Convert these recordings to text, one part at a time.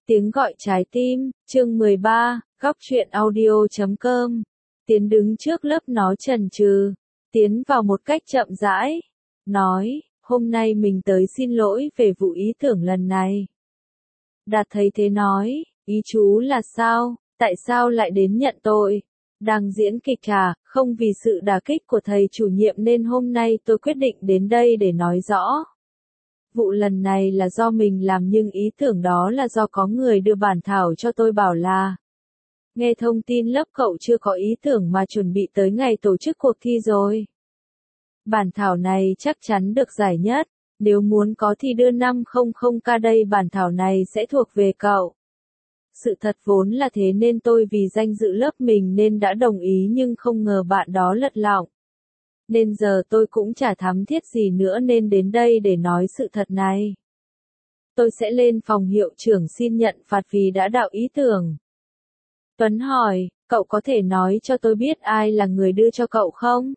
Tiếng gọi trái tim, chương 13, góc truyện audio.com. Tiến đứng trước lớp nó chần chừ, tiến vào một cách chậm rãi, nói, hôm nay mình tới xin lỗi về vụ ý tưởng lần này. Đạt thấy thế nói, ý chú là sao, tại sao lại đến nhận tội? Đang diễn kịch à, không vì sự đả kích của thầy chủ nhiệm nên hôm nay tôi quyết định đến đây để nói rõ. Vụ lần này là do mình làm nhưng ý tưởng đó là do có người đưa bản thảo cho tôi bảo là. Nghe thông tin lớp cậu chưa có ý tưởng mà chuẩn bị tới ngày tổ chức cuộc thi rồi. Bản thảo này chắc chắn được giải nhất, nếu muốn có thì đưa 500k đây, bản thảo này sẽ thuộc về cậu. Sự thật vốn là thế nên tôi vì danh dự lớp mình nên đã đồng ý nhưng không ngờ bạn đó lật lọng. Nên giờ tôi cũng chả thắm thiết gì nữa nên đến đây để nói sự thật này. Tôi sẽ lên phòng hiệu trưởng xin nhận phạt vì đã đạo ý tưởng. Tuấn hỏi, cậu có thể nói cho tôi biết ai là người đưa cho cậu không?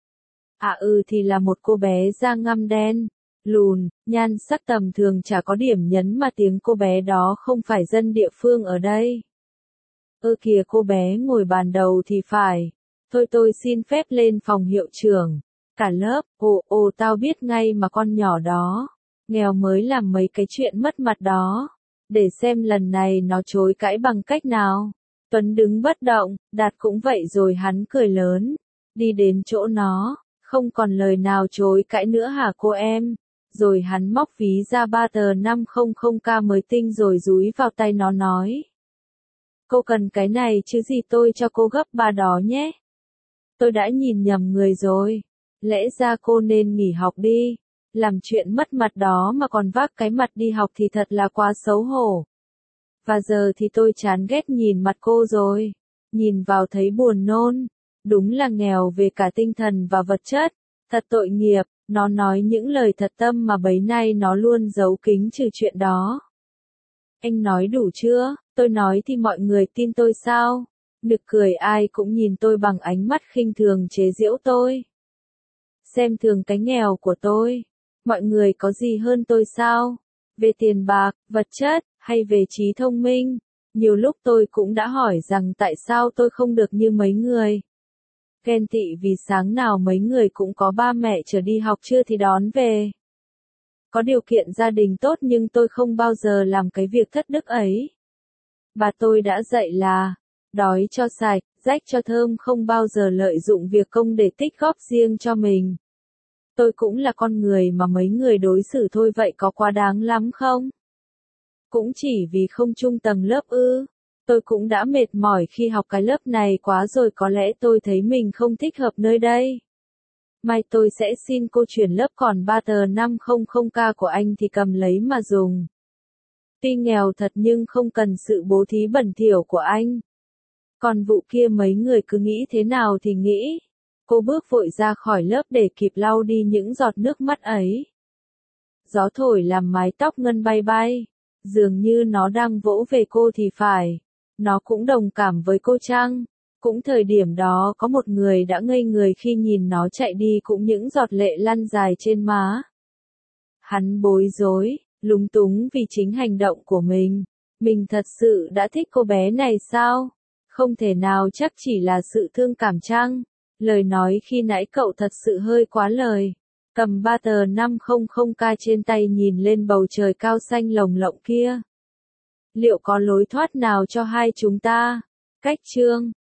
Thì là một cô bé da ngăm đen, lùn, nhan sắc tầm thường chả có điểm nhấn mà tiếng cô bé đó không phải dân địa phương ở đây. Kìa cô bé ngồi bàn đầu thì phải. Thôi tôi xin phép lên phòng hiệu trưởng. Cả lớp, tao biết ngay mà con nhỏ đó. Nghèo mới làm mấy cái chuyện mất mặt đó. Để xem lần này nó chối cãi bằng cách nào. Tuấn đứng bất động, Đạt cũng vậy rồi hắn cười lớn. Đi đến chỗ nó, không còn lời nào chối cãi nữa hả cô em? Rồi hắn móc ví ra 3 tờ 500k mới tinh rồi dúi vào tay nó nói. Cô cần cái này chứ gì, tôi cho cô gấp 3 đó nhé. Tôi đã nhìn nhầm người rồi. Lẽ ra cô nên nghỉ học đi. Làm chuyện mất mặt đó mà còn vác cái mặt đi học thì thật là quá xấu hổ. Và giờ thì tôi chán ghét nhìn mặt cô rồi. Nhìn vào thấy buồn nôn. Đúng là nghèo về cả tinh thần và vật chất. Thật tội nghiệp, nó nói những lời thật tâm mà bấy nay nó luôn giấu kín trừ chuyện đó. Anh nói đủ chưa? Tôi nói thì mọi người tin tôi sao? Nực cười, ai cũng nhìn tôi bằng ánh mắt khinh thường chế giễu tôi. Xem thường cái nghèo của tôi. Mọi người có gì hơn tôi sao? Về tiền bạc, vật chất, hay về trí thông minh? Nhiều lúc tôi cũng đã hỏi rằng tại sao tôi không được như mấy người. Ghen tị vì sáng nào mấy người cũng có ba mẹ chở đi học trưa thì đón về. Có điều kiện gia đình tốt nhưng tôi không bao giờ làm cái việc thất đức ấy. Bà tôi đã dạy là, đói cho sạch, rách cho thơm, không bao giờ lợi dụng việc công để tích góp riêng cho mình. Tôi cũng là con người mà mấy người đối xử thôi, vậy có quá đáng lắm không? Cũng chỉ vì không chung tầng lớp ư? Tôi cũng đã mệt mỏi khi học cái lớp này quá rồi, có lẽ tôi thấy mình không thích hợp nơi đây. Mai tôi sẽ xin cô chuyển lớp, còn 3 tờ 500k của anh thì cầm lấy mà dùng. Tuy nghèo thật nhưng không cần sự bố thí bẩn thỉu của anh. Còn vụ kia mấy người cứ nghĩ thế nào thì nghĩ. Cô bước vội ra khỏi lớp để kịp lau đi những giọt nước mắt ấy. Gió thổi làm mái tóc Ngân bay bay. Dường như nó đang vỗ về cô thì phải. Nó cũng đồng cảm với cô chăng? Cũng thời điểm đó có một người đã ngây người khi nhìn nó chạy đi, cũng những giọt lệ lăn dài trên má. Hắn bối rối, lúng túng vì chính hành động của mình. Mình thật sự đã thích cô bé này sao? Không thể nào, chắc chỉ là sự thương cảm chăng? Lời nói khi nãy cậu thật sự hơi quá lời. Cầm 3 tờ 500k trên tay nhìn lên bầu trời cao xanh lồng lộng kia. Liệu có lối thoát nào cho hai chúng ta? Cách chương